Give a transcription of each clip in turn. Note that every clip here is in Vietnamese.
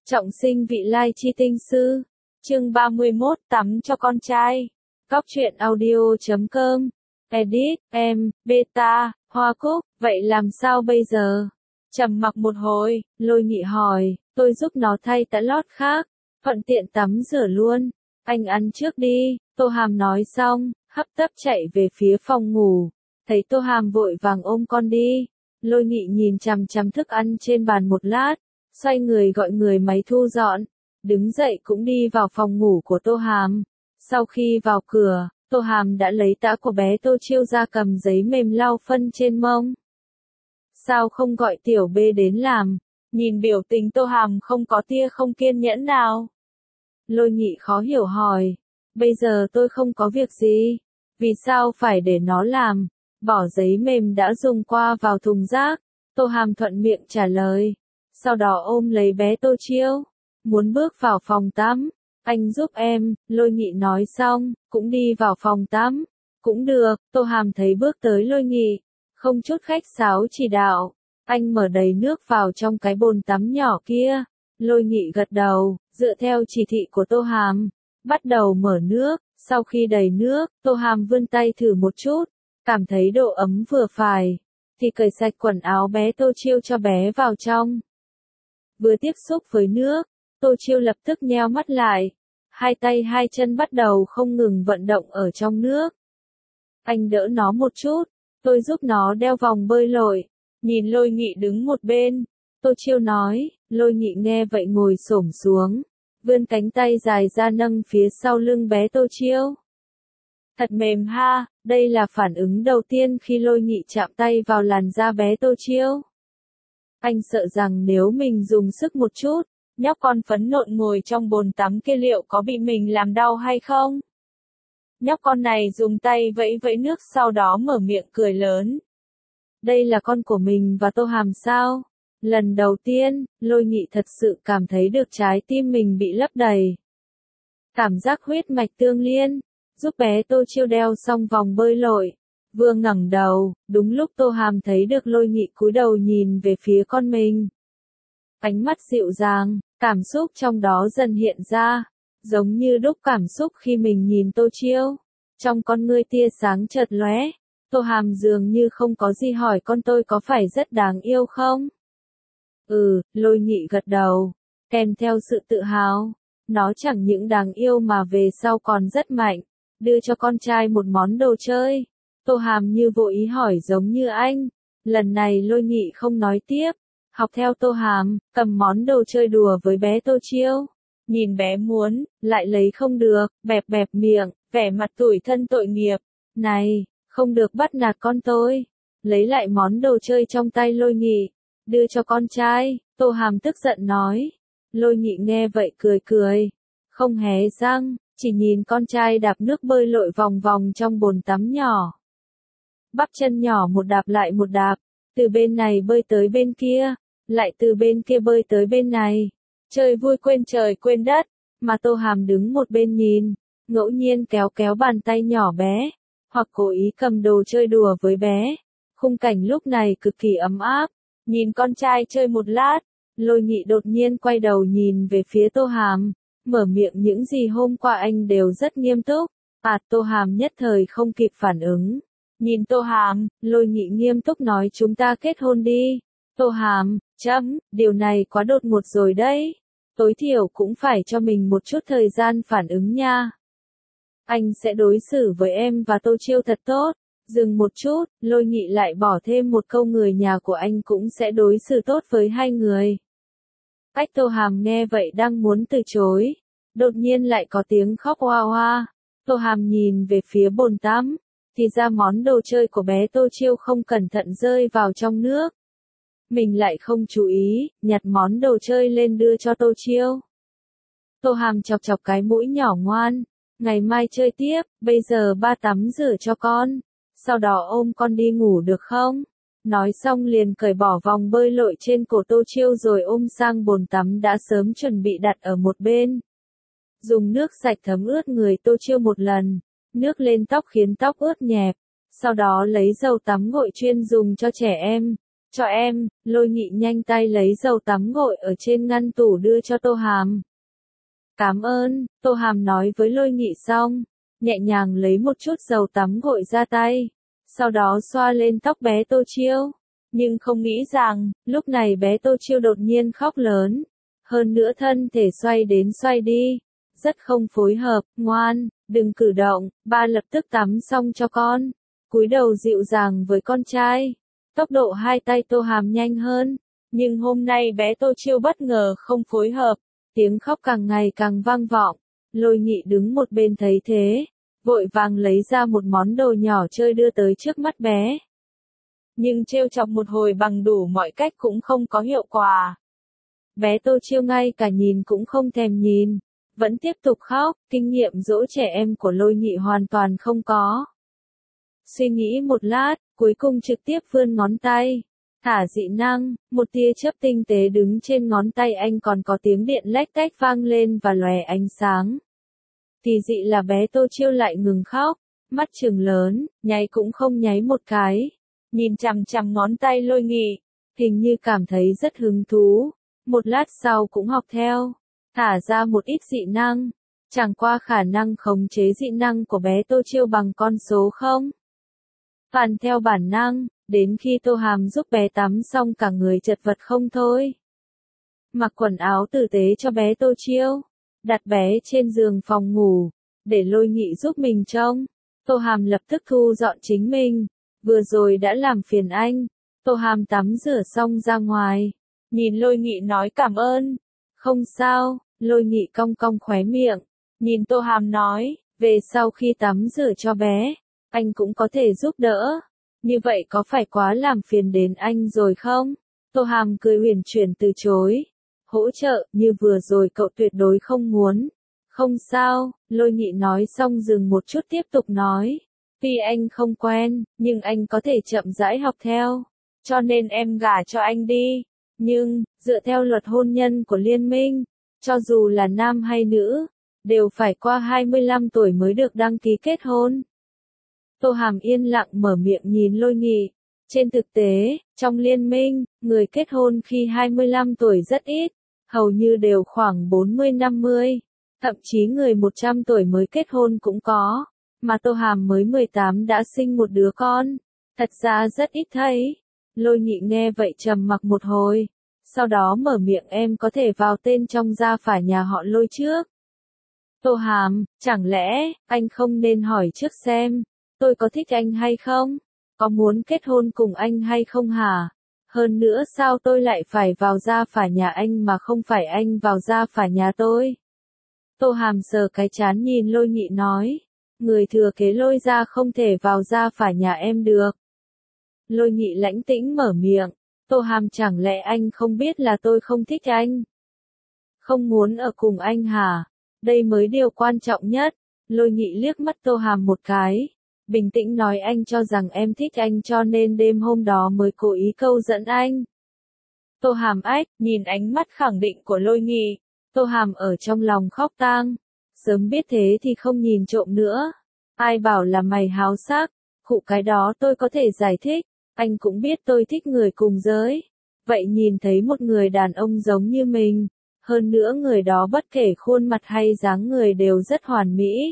Trọng sinh vị lai chi tinh sư. Chương 31 tắm cho con trai. Góc truyện audio.com. Edit, em, beta, Hoa Cúc, vậy làm sao bây giờ? Trầm mặc một hồi, Lôi Nghị hỏi, tôi giúp nó thay tã lót khác, thuận tiện tắm rửa luôn. Anh ăn trước đi, Tô Hàm nói xong, hấp tấp chạy về phía phòng ngủ. Thấy Tô Hàm vội vàng ôm con đi. Lôi Nghị nhìn chằm chằm thức ăn trên bàn một lát, xoay người gọi người máy thu dọn, đứng dậy cũng đi vào phòng ngủ của Tô Hàm. Sau khi vào cửa, Tô Hàm đã lấy tã của bé Tô Chiêu ra, cầm giấy mềm lau phân trên mông. Sao không gọi tiểu B đến làm? Nhìn biểu tình Tô Hàm không có tia không kiên nhẫn nào. Lôi Nghị khó hiểu hỏi, bây giờ tôi không có việc gì, vì sao phải để nó làm? Bỏ giấy mềm đã dùng qua vào thùng rác. Tô Hàm thuận miệng trả lời, sau đó ôm lấy bé Tô Chiêu, muốn bước vào phòng tắm. Anh giúp em, Lôi Nghị nói xong, cũng đi vào phòng tắm. Cũng được, Tô Hàm thấy bước tới Lôi Nghị, không chút khách sáo chỉ đạo, anh mở đầy nước vào trong cái bồn tắm nhỏ kia. Lôi Nghị gật đầu, dựa theo chỉ thị của Tô Hàm, bắt đầu mở nước. Sau khi đầy nước, Tô Hàm vươn tay thử một chút, cảm thấy độ ấm vừa phải, thì cởi sạch quần áo bé Tô Chiêu cho bé vào trong. Vừa tiếp xúc với nước, Tô Chiêu lập tức nheo mắt lại, hai tay hai chân bắt đầu không ngừng vận động ở trong nước. Anh đỡ nó một chút, tôi giúp nó đeo vòng bơi lội. Nhìn Lôi Nghị đứng một bên, Tô Chiêu nói. Lôi Nghị nghe vậy ngồi xổm xuống, vươn cánh tay dài ra nâng phía sau lưng bé Tô Chiêu. Thật mềm ha, đây là phản ứng đầu tiên khi Lôi Nghị chạm tay vào làn da bé Tô Chiêu. Anh sợ rằng nếu mình dùng sức một chút, nhóc con phấn nộn ngồi trong bồn tắm kia liệu có bị mình làm đau hay không? Nhóc con này dùng tay vẫy vẫy nước, sau đó mở miệng cười lớn. Đây là con của mình và Tô Hàm sao? Lần đầu tiên, Lôi Nghị thật sự cảm thấy được trái tim mình bị lấp đầy. Cảm giác huyết mạch tương liên, giúp bé Tô Chiêu đeo xong vòng bơi lội. Vừa ngẩng đầu, đúng lúc Tô Hàm thấy được Lôi Nghị cúi đầu nhìn về phía con mình. Ánh mắt dịu dàng, cảm xúc trong đó dần hiện ra, giống như đúc cảm xúc khi mình nhìn Tô Chiêu. Trong con ngươi tia sáng chợt lóe, Tô Hàm dường như không có gì hỏi, con tôi có phải rất đáng yêu không? Lôi Nghị gật đầu, kèm theo sự tự hào. Nó chẳng những đáng yêu mà về sau còn rất mạnh, đưa cho con trai một món đồ chơi. Tô Hàm như vô ý hỏi giống như anh. Lần này Lôi Nghị không nói tiếp, học theo Tô Hàm, cầm món đồ chơi đùa với bé Tô Chiêu. Nhìn bé muốn, lại lấy không được, bẹp bẹp miệng, vẻ mặt tủi thân tội nghiệp. Này, không được bắt nạt con tôi. Lấy lại món đồ chơi trong tay Lôi Nghị, đưa cho con trai. Tô Hàm tức giận nói. Lôi Nghị nghe vậy cười cười, không hé răng, chỉ nhìn con trai đạp nước bơi lội vòng vòng trong bồn tắm nhỏ. Bắp chân nhỏ một đạp lại một đạp, từ bên này bơi tới bên kia, lại từ bên kia bơi tới bên này. Chơi vui quên trời quên đất, mà Tô Hàm đứng một bên nhìn, ngẫu nhiên kéo kéo bàn tay nhỏ bé, hoặc cố ý cầm đồ chơi đùa với bé. Khung cảnh lúc này cực kỳ ấm áp. Nhìn con trai chơi một lát, Lôi Nghị đột nhiên quay đầu nhìn về phía Tô Hàm, mở miệng những gì hôm qua anh đều rất nghiêm túc. Tô Hàm nhất thời không kịp phản ứng. Nhìn Tô Hàm, Lôi Nghị nghiêm túc nói chúng ta kết hôn đi. Tô Hàm, điều này quá đột ngột rồi đấy. Tối thiểu cũng phải cho mình một chút thời gian phản ứng nha. Anh sẽ đối xử với em và Tô Chiêu thật tốt. Dừng một chút, Lôi Nghị lại bỏ thêm một câu, người nhà của anh cũng sẽ đối xử tốt với hai người. Tô Hàm nghe vậy đang muốn từ chối, đột nhiên lại có tiếng khóc oa oa. Tô Hàm nhìn về phía bồn tắm, thì ra món đồ chơi của bé Tô Chiêu không cẩn thận rơi vào trong nước. Mình lại không chú ý, nhặt món đồ chơi lên đưa cho Tô Chiêu. Tô Hàm chọc chọc cái mũi nhỏ ngoan, ngày mai chơi tiếp, bây giờ ba tắm rửa cho con, sau đó ôm con đi ngủ được không? Nói xong liền cởi bỏ vòng bơi lội trên cổ Tô Chiêu rồi ôm sang bồn tắm đã sớm chuẩn bị đặt ở một bên. Dùng nước sạch thấm ướt người Tô Chiêu một lần, nước lên tóc khiến tóc ướt nhẹp, sau đó lấy dầu tắm gội chuyên dùng cho trẻ em, cho em, Lôi Nghị nhanh tay lấy dầu tắm gội ở trên ngăn tủ đưa cho Tô Hàm. Cảm ơn, Tô Hàm nói với Lôi Nghị xong, nhẹ nhàng lấy một chút dầu tắm gội ra tay, sau đó xoa lên tóc bé Tô Chiêu. Nhưng không nghĩ rằng, lúc này bé Tô Chiêu đột nhiên khóc lớn, hơn nữa thân thể xoay đến xoay đi, rất không phối hợp, ngoan, đừng cử động, ba lập tức tắm xong cho con. Cúi đầu dịu dàng với con trai, tốc độ hai tay Tô Hàm nhanh hơn, nhưng hôm nay bé Tô Chiêu bất ngờ không phối hợp, tiếng khóc càng ngày càng vang vọng. Lôi Nghị đứng một bên thấy thế, vội vàng lấy ra một món đồ nhỏ chơi đưa tới trước mắt bé. Nhưng trêu chọc một hồi bằng đủ mọi cách cũng không có hiệu quả. Bé Tô Chiêu ngay cả nhìn cũng không thèm nhìn, vẫn tiếp tục khóc, kinh nghiệm dỗ trẻ em của Lôi Nghị hoàn toàn không có. Suy nghĩ một lát, cuối cùng trực tiếp vươn ngón tay, thả dị năng, một tia chớp tinh tế đứng trên ngón tay anh, còn có tiếng điện lách cách vang lên và lòe ánh sáng. Kỳ dị là bé Tô Chiêu lại ngừng khóc, mắt trừng lớn, nháy cũng không nháy một cái, nhìn chằm chằm ngón tay Lôi Nghị, hình như cảm thấy rất hứng thú, một lát sau cũng học theo, thả ra một ít dị năng, chẳng qua khả năng khống chế dị năng của bé Tô Chiêu bằng con số không. Phản theo bản năng, đến khi Tô Hàm giúp bé tắm xong cả người chật vật không thôi. Mặc quần áo tử tế cho bé Tô Chiêu, đặt bé trên giường phòng ngủ, để Lôi Nghị giúp mình trông. Tô Hàm lập tức thu dọn chính mình, vừa rồi đã làm phiền anh. Tô Hàm tắm rửa xong ra ngoài, nhìn Lôi Nghị nói cảm ơn. Không sao, Lôi Nghị cong cong khóe miệng, nhìn Tô Hàm nói, về sau khi tắm rửa cho bé, anh cũng có thể giúp đỡ. Như vậy có phải quá làm phiền đến anh rồi không? Tô Hàm cười huyền chuyển từ chối. Hỗ trợ, như vừa rồi cậu tuyệt đối không muốn. Không sao, Lôi Nghị nói xong dừng một chút tiếp tục nói. Tuy anh không quen, nhưng anh có thể chậm rãi học theo. Cho nên em gả cho anh đi. Nhưng, dựa theo luật hôn nhân của liên minh, cho dù là nam hay nữ, đều phải qua 25 tuổi mới được đăng ký kết hôn. Tô Hàm yên lặng mở miệng nhìn Lôi Nghị. Trên thực tế, trong liên minh, người kết hôn khi 25 tuổi rất ít, hầu như đều khoảng 40-50, thậm chí người 100 tuổi mới kết hôn cũng có, mà Tô Hàm mới 18 đã sinh một đứa con, thật ra rất ít thấy. Lôi Nghị nghe vậy trầm mặc một hồi, sau đó mở miệng, em có thể vào tên trong gia phả nhà họ Lôi trước. Tô Hàm, chẳng lẽ, anh không nên hỏi trước xem, tôi có thích anh hay không? Có muốn kết hôn cùng anh hay không hả? Hơn nữa sao tôi lại phải vào gia phả nhà anh mà không phải anh vào gia phả nhà tôi? Tô Hàm sờ cái trán nhìn Lôi Nghị nói, người thừa kế Lôi gia không thể vào gia phả nhà em được. Lôi Nghị lãnh tĩnh mở miệng, Tô Hàm, chẳng lẽ anh không biết là tôi không thích anh? Không muốn ở cùng anh hả? Đây mới điều quan trọng nhất. Lôi Nghị liếc mắt Tô Hàm một cái, bình tĩnh nói, anh cho rằng em thích anh cho nên đêm hôm đó mới cố ý câu dẫn anh. Tô Hàm ách, nhìn ánh mắt khẳng định của Lôi Nghị, Tô Hàm ở trong lòng khóc tang. Sớm biết thế thì không nhìn trộm nữa. Ai bảo là mày háo sắc, khụ cái đó tôi có thể giải thích, anh cũng biết tôi thích người cùng giới. Vậy nhìn thấy một người đàn ông giống như mình, hơn nữa người đó bất kể khuôn mặt hay dáng người đều rất hoàn mỹ.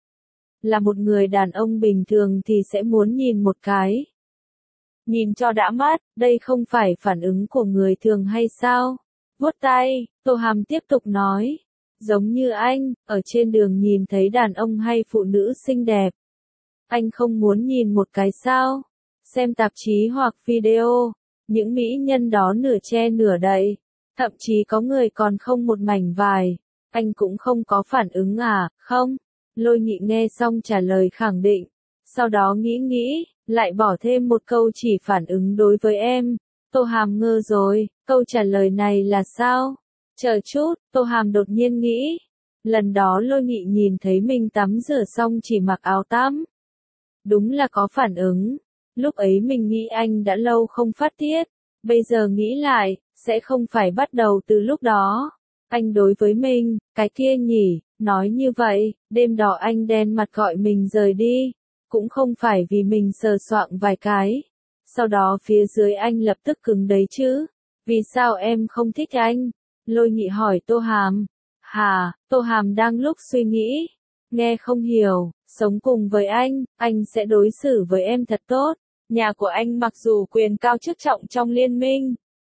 Là một người đàn ông bình thường thì sẽ muốn nhìn một cái. Nhìn cho đã mắt, đây không phải phản ứng của người thường hay sao? Vuốt tay, Tô Hàm tiếp tục nói. Giống như anh, ở trên đường nhìn thấy đàn ông hay phụ nữ xinh đẹp. Anh không muốn nhìn một cái sao? Xem tạp chí hoặc video, những mỹ nhân đó nửa che nửa đậy. Thậm chí có người còn không một mảnh vải. Anh cũng không có phản ứng à, không? Lôi Nghị nghe xong trả lời khẳng định. Sau đó nghĩ, lại bỏ thêm một câu, chỉ phản ứng đối với em. Tô Hàm ngơ rồi, câu trả lời này là sao? Chờ chút, Tô Hàm đột nhiên nghĩ. Lần đó Lôi Nghị nhìn thấy mình tắm rửa xong chỉ mặc áo tắm. Đúng là có phản ứng. Lúc ấy mình nghĩ anh đã lâu không phát tiết. Bây giờ nghĩ lại, sẽ không phải bắt đầu từ lúc đó. Anh đối với mình, cái kia nhỉ, nói như vậy, đêm đó anh đen mặt gọi mình rời đi. Cũng không phải vì mình sờ soạng vài cái. Sau đó phía dưới anh lập tức cứng đấy chứ. Vì sao em không thích anh? Lôi Nghị hỏi Tô Hàm. Hà, Tô Hàm đang lúc suy nghĩ. Nghe không hiểu, sống cùng với anh sẽ đối xử với em thật tốt. Nhà của anh mặc dù quyền cao chức trọng trong liên minh,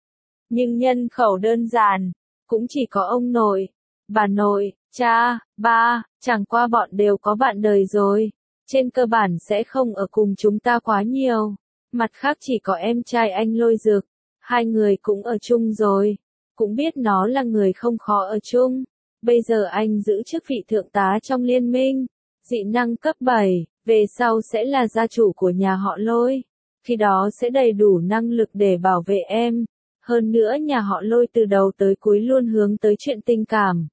nhưng nhân khẩu đơn giản, cũng chỉ có ông nội, bà nội, cha, ba, chẳng qua bọn đều có bạn đời rồi. Trên cơ bản sẽ không ở cùng chúng ta quá nhiều. Mặt khác chỉ có em trai anh Lôi Dực, hai người cũng ở chung rồi. Cũng biết nó là người không khó ở chung. Bây giờ anh giữ chức vị thượng tá trong liên minh, dị năng cấp 7, về sau sẽ là gia chủ của nhà họ Lôi. Khi đó sẽ đầy đủ năng lực để bảo vệ em. Hơn nữa nhà họ Lôi từ đầu tới cuối luôn hướng tới chuyện tình cảm.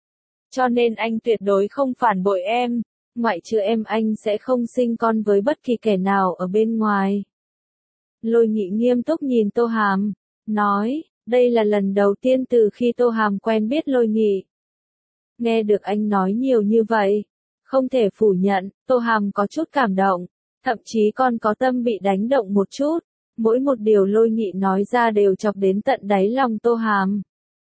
Cho nên anh tuyệt đối không phản bội em. Ngoại trừ em anh sẽ không sinh con với bất kỳ kẻ nào ở bên ngoài. Lôi Nghị nghiêm túc nhìn Tô Hàm, nói, đây là lần đầu tiên từ khi Tô Hàm quen biết Lôi Nghị. Nghe được anh nói nhiều như vậy, không thể phủ nhận, Tô Hàm có chút cảm động, thậm chí còn có tâm bị đánh động một chút. Mỗi một điều Lôi Nghị nói ra đều chọc đến tận đáy lòng Tô Hàm.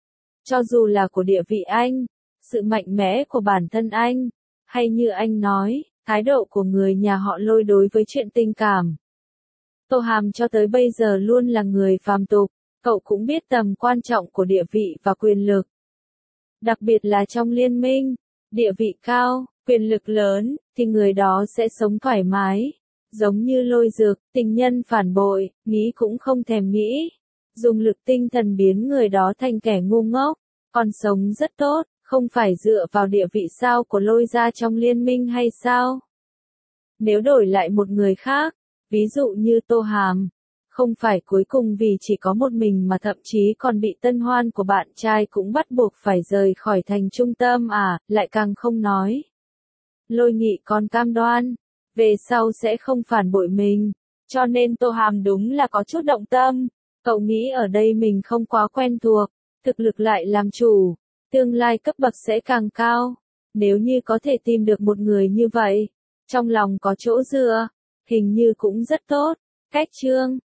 Cho dù là của địa vị anh, sự mạnh mẽ của bản thân anh, hay như anh nói, thái độ của người nhà họ Lôi đối với chuyện tình cảm. Tô Hàm cho tới bây giờ luôn là người phàm tục, cậu cũng biết tầm quan trọng của địa vị và quyền lực. Đặc biệt là trong liên minh, địa vị cao, quyền lực lớn, thì người đó sẽ sống thoải mái. Giống như Lôi Dực, tình nhân phản bội, nghĩ cũng không thèm nghĩ. Dùng lực tinh thần biến người đó thành kẻ ngu ngốc, còn sống rất tốt, không phải dựa vào địa vị sao của Lôi gia trong liên minh hay sao? Nếu đổi lại một người khác, ví dụ như Tô Hàm, không phải cuối cùng vì chỉ có một mình mà thậm chí còn bị tân hoan của bạn trai cũng bắt buộc phải rời khỏi thành trung tâm à, lại càng không nói. Lôi Nghị còn cam đoan, về sau sẽ không phản bội mình, cho nên Tô Hàm đúng là có chút động tâm. Cậu nghĩ ở đây mình không quá quen thuộc, thực lực lại làm chủ, tương lai cấp bậc sẽ càng cao. Nếu như có thể tìm được một người như vậy, trong lòng có chỗ dựa, hình như cũng rất tốt. Cách chương